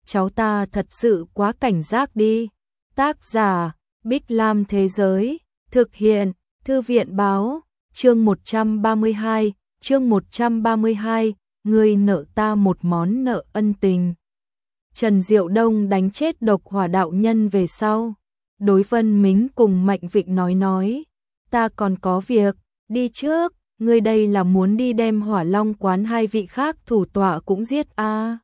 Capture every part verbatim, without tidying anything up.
cháu ta thật sự quá cảnh giác đi. Tác giả, Bích Lam Thế Giới, thực hiện, Thư viện Báo, chương một trăm ba mươi hai, chương một trăm ba mươi hai, người nợ ta một món nợ ân tình. Trần Diệu Đông đánh chết độc hỏa đạo nhân về sau. Đối Vân Mính cùng Mạnh Vịnh nói nói, ta còn có việc, đi trước, ngươi đây là muốn đi đem Hỏa Long quán hai vị khác thủ tọa cũng giết a? À?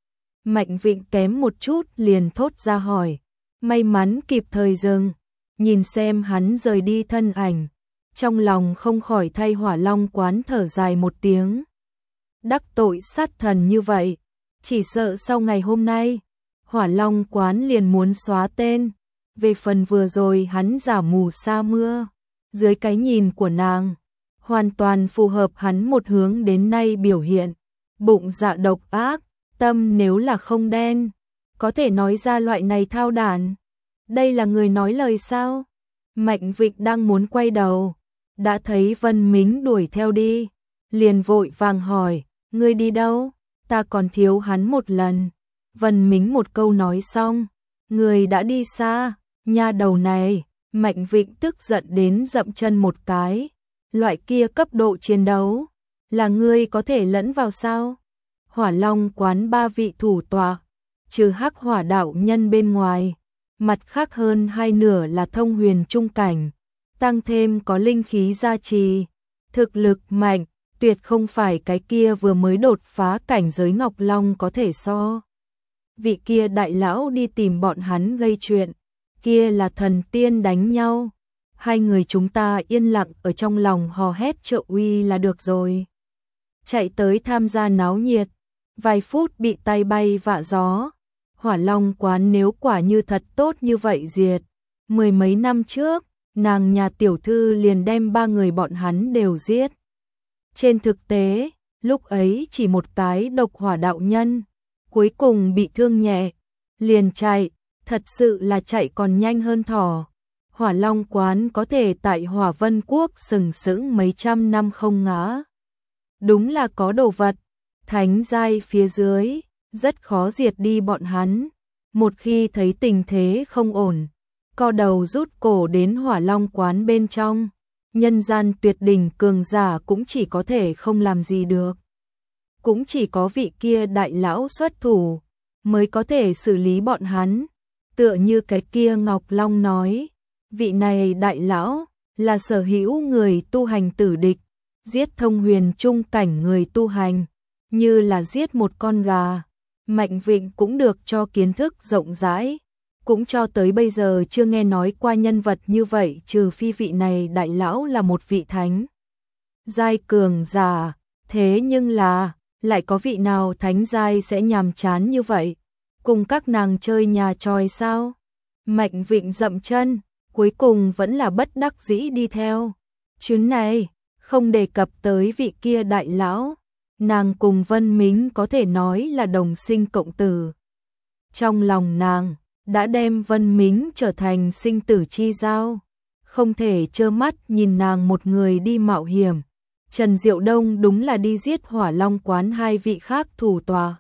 Mạnh Vịnh kém một chút liền thốt ra hỏi, may mắn kịp thời dừng, nhìn xem hắn rời đi thân ảnh, trong lòng không khỏi thay Hỏa Long quán thở dài một tiếng. Đắc tội sát thần như vậy, chỉ sợ sau ngày hôm nay, Hỏa Long quán liền muốn xóa tên. Về phần vừa rồi hắn giả mù sa mưa, dưới cái nhìn của nàng, hoàn toàn phù hợp hắn một hướng đến nay biểu hiện. Bụng dạ độc ác, tâm nếu là không đen, có thể nói ra loại này thao đản. Đây là người nói lời sao? Mạnh Vịnh đang muốn quay đầu, đã thấy Vân Mính đuổi theo đi, liền vội vàng hỏi, ngươi đi đâu? Ta còn thiếu hắn một lần. Vân Mính một câu nói xong, người đã đi xa. Nha đầu này, Mạnh Vịnh tức giận đến dậm chân một cái. Loại kia cấp độ chiến đấu, là ngươi có thể lẫn vào sao? Hỏa Long quán ba vị thủ tọa, trừ Hắc Hỏa đạo nhân bên ngoài, mặt khác hơn hai nửa là thông huyền trung cảnh, tăng thêm có linh khí gia trì, thực lực mạnh, tuyệt không phải cái kia vừa mới đột phá cảnh giới Ngọc Long có thể so. Vị kia đại lão đi tìm bọn hắn gây chuyện, kia là thần tiên đánh nhau. Hai người chúng ta yên lặng ở trong lòng hò hét trợ uy là được rồi. Chạy tới tham gia náo nhiệt, vài phút bị tay bay vạ gió. Hỏa Long quán nếu quả như thật tốt như vậy diệt, mười mấy năm trước, nàng nhà tiểu thư liền đem ba người bọn hắn đều giết. Trên thực tế, lúc ấy chỉ một cái độc hỏa đạo nhân, cuối cùng bị thương nhẹ, liền chạy, thật sự là chạy còn nhanh hơn thỏ. Hỏa Long quán có thể tại Hỏa Vân Quốc sừng sững mấy trăm năm không ngã. Đúng là có đồ vật, thánh giai phía dưới, rất khó diệt đi bọn hắn. Một khi thấy tình thế không ổn, co đầu rút cổ đến Hỏa Long quán bên trong, nhân gian tuyệt đỉnh cường giả cũng chỉ có thể không làm gì được. Cũng chỉ có vị kia đại lão xuất thủ, mới có thể xử lý bọn hắn. Tựa như cái kia Ngọc Long nói, vị này đại lão là sở hữu người tu hành tử địch, giết thông huyền trung cảnh người tu hành, như là giết một con gà. Mạnh Vịnh cũng được cho kiến thức rộng rãi, cũng cho tới bây giờ chưa nghe nói qua nhân vật như vậy, trừ phi vị này đại lão là một vị thánh giai cường giả, thế nhưng là lại có vị nào thánh giai sẽ nhàm chán như vậy, cùng các nàng chơi nhà tròi sao? Mạnh Vịnh dậm chân, cuối cùng vẫn là bất đắc dĩ đi theo. Chuyến này, không đề cập tới vị kia đại lão, nàng cùng Vân Mính có thể nói là đồng sinh cộng tử. Trong lòng nàng, đã đem Vân Mính trở thành sinh tử chi giao, không thể trơ mắt nhìn nàng một người đi mạo hiểm. Trần Diệu Đông đúng là đi giết Hỏa Long quán hai vị khác thủ tọa.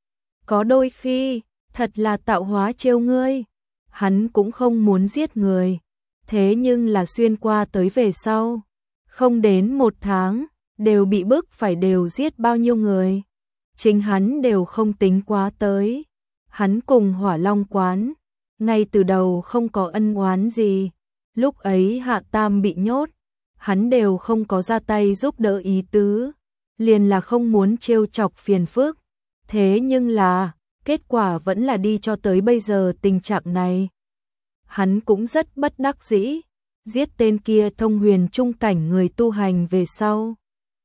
Có đôi khi, thật là tạo hóa trêu ngươi. Hắn cũng không muốn giết người, thế nhưng là xuyên qua tới về sau, không đến một tháng, đều bị bức phải đều giết bao nhiêu người. Chính hắn đều không tính quá tới. Hắn cùng Hỏa Long quán, ngay từ đầu không có ân oán gì. Lúc ấy Hạ Tam bị nhốt, hắn đều không có ra tay giúp đỡ ý tứ, liền là không muốn trêu chọc phiền phức. Thế nhưng là, kết quả vẫn là đi cho tới bây giờ tình trạng này. Hắn cũng rất bất đắc dĩ, giết tên kia thông huyền trung cảnh người tu hành về sau.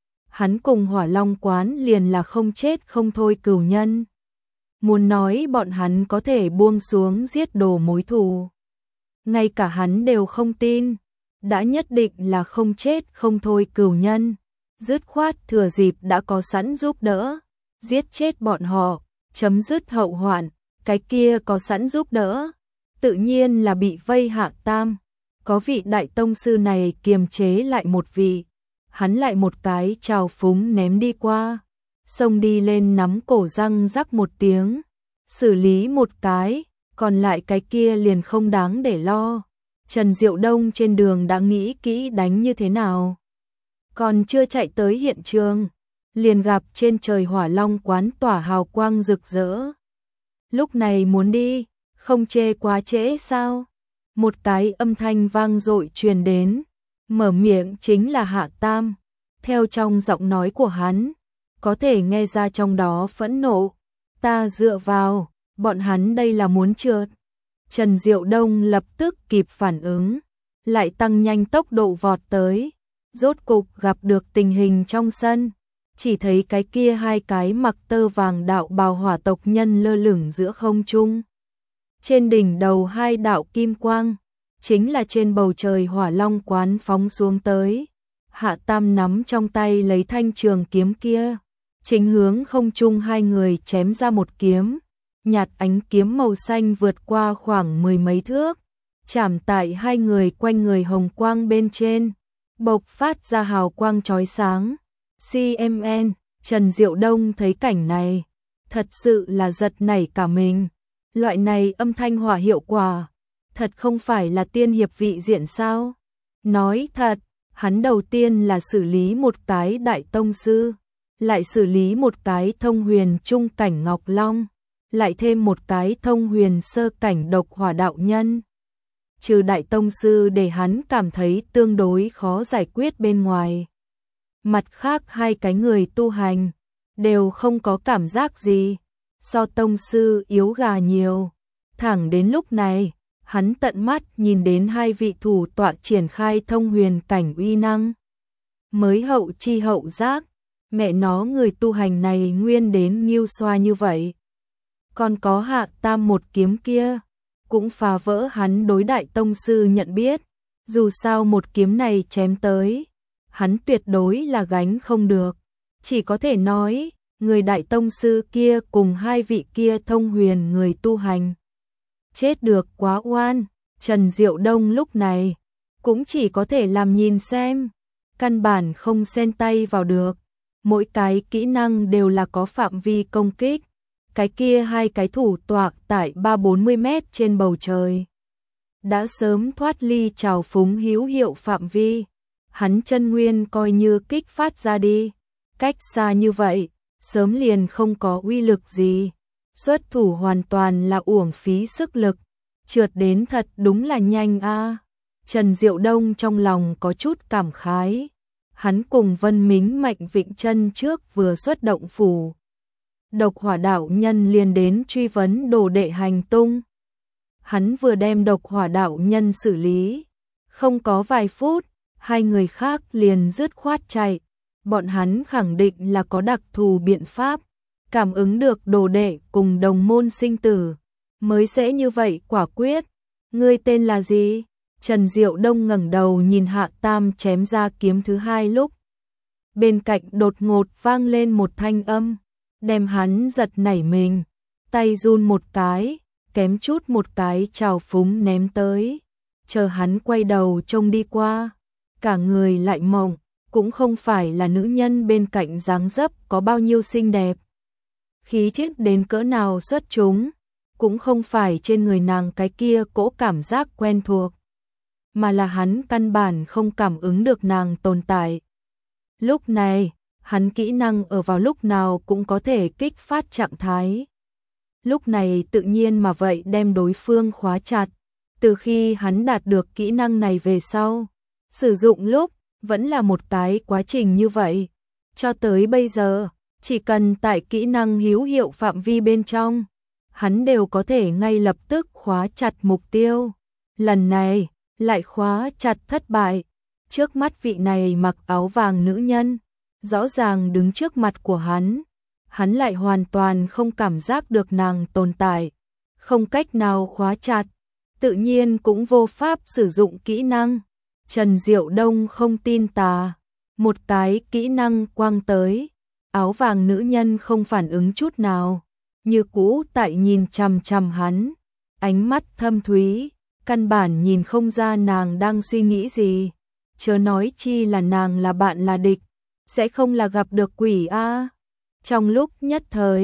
Hắn cùng Hỏa Long quán liền là không chết không thôi cừu nhân. Muốn nói bọn hắn có thể buông xuống giết đồ mối thù, ngay cả hắn đều không tin. Đã nhất định là không chết không thôi cừu nhân, dứt khoát thừa dịp đã có sẵn giúp đỡ, giết chết bọn họ, chấm dứt hậu hoạn. Cái kia có sẵn giúp đỡ, tự nhiên là bị vây Hạ Tam. Có vị đại tông sư này kiềm chế lại một vị, hắn lại một cái trào phúng ném đi qua, xông đi lên nắm cổ răng rắc một tiếng, xử lý một cái, còn lại cái kia liền không đáng để lo. Trần Diệu Đông trên đường đã nghĩ kỹ đánh như thế nào. Còn chưa chạy tới hiện trường, liền gặp trên trời Hỏa Long quán tỏa hào quang rực rỡ. Lúc này muốn đi, không chê quá trễ sao? Một cái âm thanh vang dội truyền đến, mở miệng chính là Hạ Tam. Theo trong giọng nói của hắn, có thể nghe ra trong đó phẫn nộ. Ta dựa vào, bọn hắn đây là muốn trượt. Trần Diệu Đông lập tức kịp phản ứng, lại tăng nhanh tốc độ vọt tới. Rốt cục gặp được tình hình trong sân, chỉ thấy cái kia hai cái mặc tơ vàng đạo bào hỏa tộc nhân lơ lửng giữa không trung. Trên đỉnh đầu hai đạo kim quang, chính là trên bầu trời Hỏa Long quán phóng xuống tới. Hạ Tam nắm trong tay lấy thanh trường kiếm kia, chính hướng không trung hai người chém ra một kiếm. Nhạt ánh kiếm màu xanh vượt qua khoảng mười mấy thước, chạm tại hai người quanh người hồng quang bên trên, bộc phát ra hào quang chói sáng. xê em en, Trần Diệu Đông thấy cảnh này, thật sự là giật nảy cả mình. Loại này âm thanh hỏa hiệu quả, thật không phải là tiên hiệp vị diện sao? Nói thật, hắn đầu tiên là xử lý một cái đại tông sư, lại xử lý một cái thông huyền trung cảnh Ngọc Long, lại thêm một cái thông huyền sơ cảnh độc hỏa đạo nhân. Trừ đại tông sư để hắn cảm thấy tương đối khó giải quyết bên ngoài. Mặt khác hai cái người tu hành, đều không có cảm giác gì, so tông sư yếu gà nhiều. Thẳng đến lúc này, hắn tận mắt nhìn đến hai vị thủ tọa triển khai thông huyền cảnh uy năng. Mới hậu chi hậu giác, mẹ nó người tu hành này nguyên đến nghiêu xoa như vậy. Còn có Hạ Tam một kiếm kia, cũng phá vỡ hắn đối đại tông sư nhận biết. Dù sao một kiếm này chém tới, hắn tuyệt đối là gánh không được. Chỉ có thể nói, người đại tông sư kia cùng hai vị kia thông huyền người tu hành. Chết được quá oan. Trần Diệu Đông lúc này, cũng chỉ có thể làm nhìn xem, căn bản không xen tay vào được. Mỗi cái kỹ năng đều là có phạm vi công kích. Cái kia hai cái thủ tọa tại ba bốn mươi mét trên bầu trời, đã sớm thoát ly trào phúng hữu hiệu phạm vi. Hắn chân nguyên coi như kích phát ra đi, cách xa như vậy, sớm liền không có uy lực gì. Xuất thủ hoàn toàn là uổng phí sức lực, trượt đến thật đúng là nhanh a. Trần Diệu Đông trong lòng có chút cảm khái. Hắn cùng Vân Mính Mạnh Vịnh chân trước vừa xuất động phủ. Độc hỏa đạo nhân liền đến truy vấn đồ đệ hành tung. Hắn vừa đem độc hỏa đạo nhân xử lý, không có vài phút, hai người khác liền dứt khoát chạy. Bọn hắn khẳng định là có đặc thù biện pháp, cảm ứng được đồ đệ cùng đồng môn sinh tử, mới sẽ như vậy quả quyết. Ngươi tên là gì? Trần Diệu Đông ngẩng đầu nhìn Hạ Tam chém ra kiếm thứ hai lúc. Bên cạnh đột ngột vang lên một thanh âm, đem hắn giật nảy mình, tay run một cái, kém chút một cái trào phúng ném tới. Chờ hắn quay đầu trông đi qua, cả người lại mộng, cũng không phải là nữ nhân bên cạnh dáng dấp có bao nhiêu xinh đẹp, khí chất đến cỡ nào xuất chúng, cũng không phải trên người nàng cái kia cỗ cảm giác quen thuộc, mà là hắn căn bản không cảm ứng được nàng tồn tại. Lúc này, hắn kỹ năng ở vào lúc nào cũng có thể kích phát trạng thái. Lúc này tự nhiên mà vậy đem đối phương khóa chặt. Từ khi hắn đạt được kỹ năng này về sau, sử dụng lúc vẫn là một cái quá trình như vậy. Cho tới bây giờ, chỉ cần tại kỹ năng hữu hiệu phạm vi bên trong, hắn đều có thể ngay lập tức khóa chặt mục tiêu. Lần này, lại khóa chặt thất bại. Trước mắt vị này mặc áo vàng nữ nhân, rõ ràng đứng trước mặt của hắn. Hắn lại hoàn toàn không cảm giác được nàng tồn tại, không cách nào khóa chặt, tự nhiên cũng vô pháp sử dụng kỹ năng. Trần Diệu Đông không tin tà, một cái kỹ năng quang tới, áo vàng nữ nhân không phản ứng chút nào, như cũ tại nhìn chằm chằm hắn, ánh mắt thâm thúy, căn bản nhìn không ra nàng đang suy nghĩ gì, chớ nói chi là nàng là bạn là địch, sẽ không là gặp được quỷ a. Trong lúc nhất thời,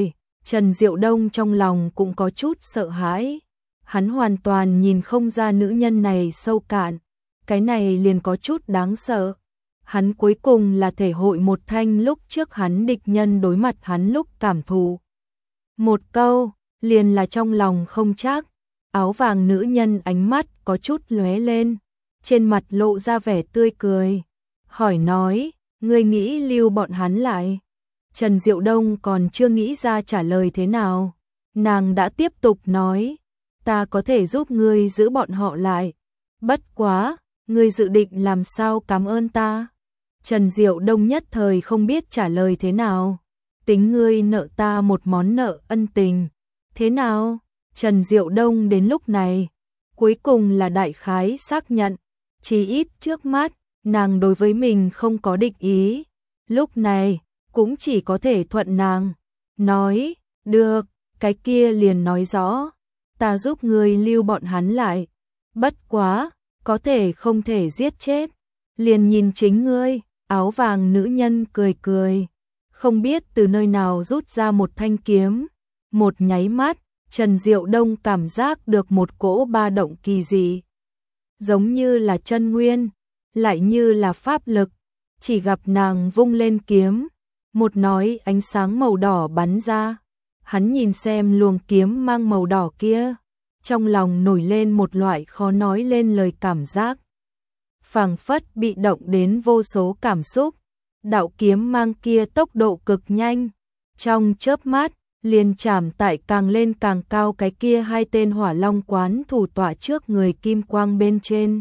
Trần Diệu Đông trong lòng cũng có chút sợ hãi. Hắn hoàn toàn nhìn không ra nữ nhân này sâu cạn. Cái này liền có chút đáng sợ. Hắn cuối cùng là thể hội một thanh lúc trước hắn địch nhân đối mặt hắn lúc cảm thụ. Một câu, liền là trong lòng không chắc. Áo vàng nữ nhân ánh mắt có chút lóe lên, trên mặt lộ ra vẻ tươi cười. Hỏi nói, ngươi nghĩ lưu bọn hắn lại? Trần Diệu Đông còn chưa nghĩ ra trả lời thế nào. Nàng đã tiếp tục nói, ta có thể giúp ngươi giữ bọn họ lại. Bất quá, ngươi dự định làm sao cảm ơn ta? Trần Diệu Đông nhất thời không biết trả lời thế nào. Tính ngươi nợ ta một món nợ ân tình. Thế nào? Trần Diệu Đông đến lúc này, cuối cùng là đại khái xác nhận. Chỉ ít trước mắt, nàng đối với mình không có địch ý. Lúc này, cũng chỉ có thể thuận nàng. Nói, được, cái kia liền nói rõ. Ta giúp ngươi lưu bọn hắn lại. Bất quá, có thể không thể giết chết. Liền nhìn chính ngươi. Áo vàng nữ nhân cười cười. Không biết từ nơi nào rút ra một thanh kiếm. Một nháy mắt, Trần Diệu Đông cảm giác được một cỗ ba động kỳ dị. Giống như là chân nguyên, lại như là pháp lực. Chỉ gặp nàng vung lên kiếm. Một nói ánh sáng màu đỏ bắn ra. Hắn nhìn xem luồng kiếm mang màu đỏ kia. Trong lòng nổi lên một loại khó nói lên lời cảm giác. Phảng phất bị động đến vô số cảm xúc. Đạo kiếm mang kia tốc độ cực nhanh. Trong chớp mắt, liền chạm tại càng lên càng cao cái kia hai tên hỏa long quán thủ tọa trước người kim quang bên trên.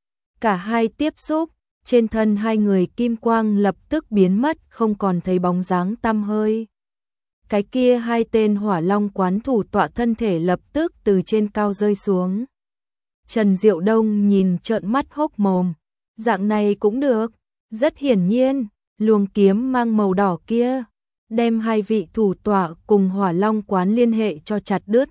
Cả hai tiếp xúc, trên thân hai người kim quang lập tức biến mất không còn thấy bóng dáng tăm hơi. Cái kia hai tên hỏa long quán thủ tọa thân thể lập tức từ trên cao rơi xuống. Trần Diệu Đông nhìn trợn mắt hốc mồm. Dạng này cũng được. Rất hiển nhiên, luồng kiếm mang màu đỏ kia đem hai vị thủ tọa cùng hỏa long quán liên hệ cho chặt đứt.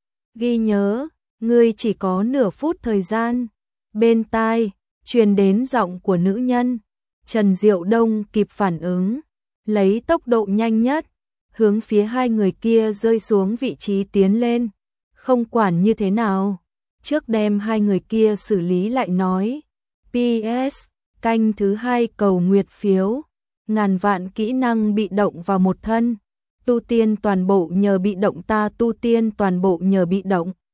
Ghi nhớ, ngươi chỉ có nửa phút thời gian. Bên tai, truyền đến giọng của nữ nhân. Trần Diệu Đông kịp phản ứng, lấy tốc độ nhanh nhất, hướng phía hai người kia rơi xuống vị trí tiến lên. Không quản như thế nào, trước đem hai người kia xử lý lại nói. pê ét, canh thứ hai cầu nguyệt phiếu. Ngàn vạn kỹ năng bị động vào một thân. Tu tiên toàn bộ nhờ bị động ta tu tiên toàn bộ nhờ bị động.